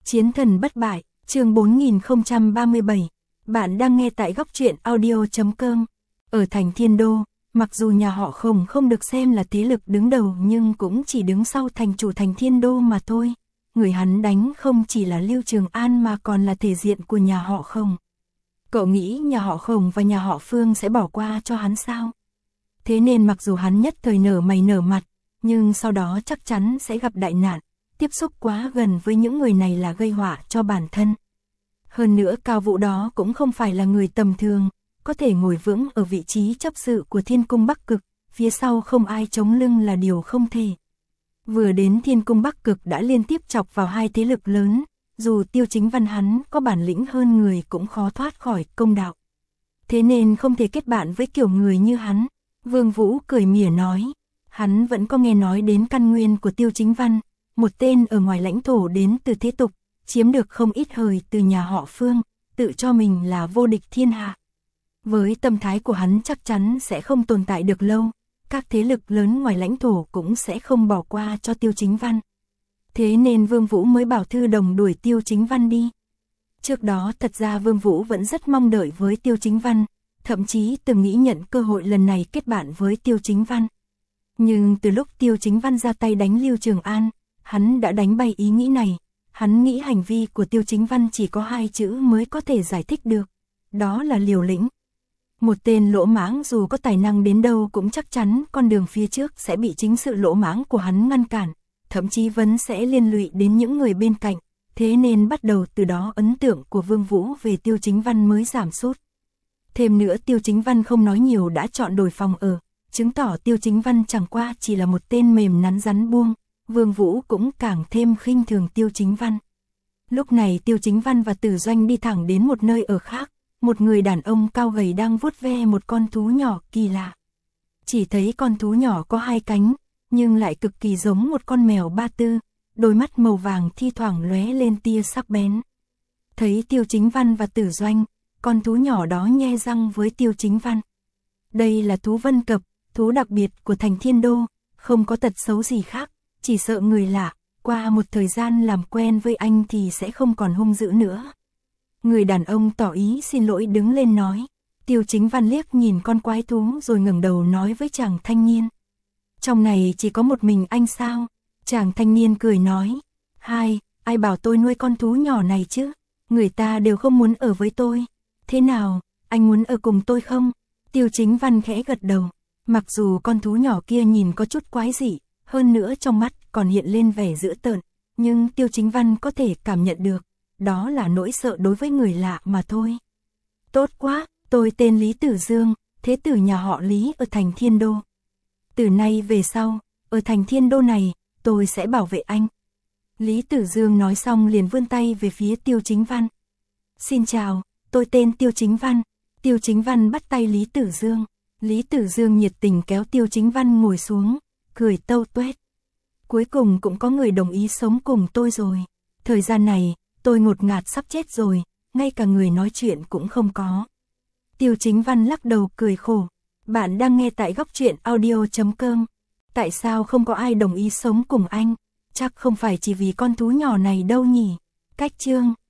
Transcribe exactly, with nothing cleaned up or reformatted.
Chiến thần bất bại, chương bốn nghìn không trăm ba mươi bảy. Bạn đang nghe tại góc truyện audio chấm com. Ở thành Thiên Đô, mặc dù nhà họ Khổng không được xem là thế lực đứng đầu nhưng cũng chỉ đứng sau thành chủ thành Thiên Đô mà thôi. Người hắn đánh không chỉ là Lưu Trường An mà còn là thể diện của nhà họ Khổng. Cậu nghĩ nhà họ Khổng và nhà họ Phương sẽ bỏ qua cho hắn sao? Thế nên mặc dù hắn nhất thời nở mày nở mặt, nhưng sau đó chắc chắn sẽ gặp đại nạn. Tiếp xúc quá gần với những người này là gây họa cho bản thân. Hơn nữa Cao Vũ đó cũng không phải là người tầm thường, có thể ngồi vững ở vị trí chấp sự của Thiên Cung Bắc Cực, phía sau không ai chống lưng là điều không thể. Vừa đến Thiên Cung Bắc Cực đã liên tiếp chọc vào hai thế lực lớn, dù Tiêu Chính Văn hắn có bản lĩnh hơn người cũng khó thoát khỏi công đạo. Thế nên không thể kết bạn với kiểu người như hắn. Vương Vũ cười mỉa nói, hắn vẫn có nghe nói đến căn nguyên của Tiêu Chính Văn, một tên ở ngoài lãnh thổ đến từ thế tục, chiếm được không ít hời từ nhà họ Phương, tự cho mình là vô địch thiên hạ. Với tâm thái của hắn chắc chắn sẽ không tồn tại được lâu, các thế lực lớn ngoài lãnh thổ cũng sẽ không bỏ qua cho Tiêu Chính Văn. Thế nên Vương Vũ mới bảo Thư Đồng đuổi Tiêu Chính Văn đi. Trước đó thật ra Vương Vũ vẫn rất mong đợi với Tiêu Chính Văn, thậm chí từng nghĩ nhận cơ hội lần này kết bạn với Tiêu Chính Văn. Nhưng từ lúc Tiêu Chính Văn ra tay đánh Lưu Trường An, hắn đã đánh bay ý nghĩ này. Hắn nghĩ hành vi của Tiêu Chính Văn chỉ có hai chữ mới có thể giải thích được, đó là liều lĩnh. Một tên lỗ mãng dù có tài năng đến đâu cũng chắc chắn con đường phía trước sẽ bị chính sự lỗ mãng của hắn ngăn cản, thậm chí vẫn sẽ liên lụy đến những người bên cạnh. Thế nên bắt đầu từ đó ấn tượng của Vương Vũ về Tiêu Chính Văn mới giảm sút. Thêm nữa Tiêu Chính Văn không nói nhiều đã chọn đổi phòng ở, chứng tỏ Tiêu Chính Văn chẳng qua chỉ là một tên mềm nắn rắn buông. Vương Vũ cũng càng thêm khinh thường Tiêu Chính Văn. Lúc này Tiêu Chính Văn và Tử Doanh đi thẳng đến một nơi ở khác, một người đàn ông cao gầy đang vuốt ve một con thú nhỏ kỳ lạ. Chỉ thấy con thú nhỏ có hai cánh, nhưng lại cực kỳ giống một con mèo ba tư, đôi mắt màu vàng thi thoảng lóe lên tia sắc bén. Thấy Tiêu Chính Văn và Tử Doanh, con thú nhỏ đó nhe răng với Tiêu Chính Văn. Đây là thú Vân Cập, thú đặc biệt của thành Thiên Đô, không có tật xấu gì khác. Chỉ sợ người lạ, qua một thời gian làm quen với anh thì sẽ không còn hung dữ nữa. Người đàn ông tỏ ý xin lỗi đứng lên nói. Tiêu Chính Văn liếc nhìn con quái thú rồi ngẩng đầu nói với chàng thanh niên. Trong này chỉ có một mình anh sao? Chàng thanh niên cười nói. Hai, ai bảo tôi nuôi con thú nhỏ này chứ? Người ta đều không muốn ở với tôi. Thế nào, anh muốn ở cùng tôi không? Tiêu Chính Văn khẽ gật đầu. Mặc dù con thú nhỏ kia nhìn có chút quái dị, hơn nữa trong mắt còn hiện lên vẻ dữ tợn, nhưng Tiêu Chính Văn có thể cảm nhận được, đó là nỗi sợ đối với người lạ mà thôi. Tốt quá, tôi tên Lý Tử Dương, thế tử nhà họ Lý ở thành Thiên Đô. Từ nay về sau, ở thành Thiên Đô này, tôi sẽ bảo vệ anh. Lý Tử Dương nói xong liền vươn tay về phía Tiêu Chính Văn. Xin chào, tôi tên Tiêu Chính Văn. Tiêu Chính Văn bắt tay Lý Tử Dương. Lý Tử Dương nhiệt tình kéo Tiêu Chính Văn ngồi xuống, cười tâu tuét. Cuối cùng cũng có người đồng ý sống cùng tôi rồi. Thời gian này, tôi ngột ngạt sắp chết rồi, ngay cả người nói chuyện cũng không có. Tiêu Chính Văn lắc đầu cười khổ. Bạn đang nghe tại góc truyện audio chấm com. Tại sao không có ai đồng ý sống cùng anh? Chắc không phải chỉ vì con thú nhỏ này đâu nhỉ? Cách chương.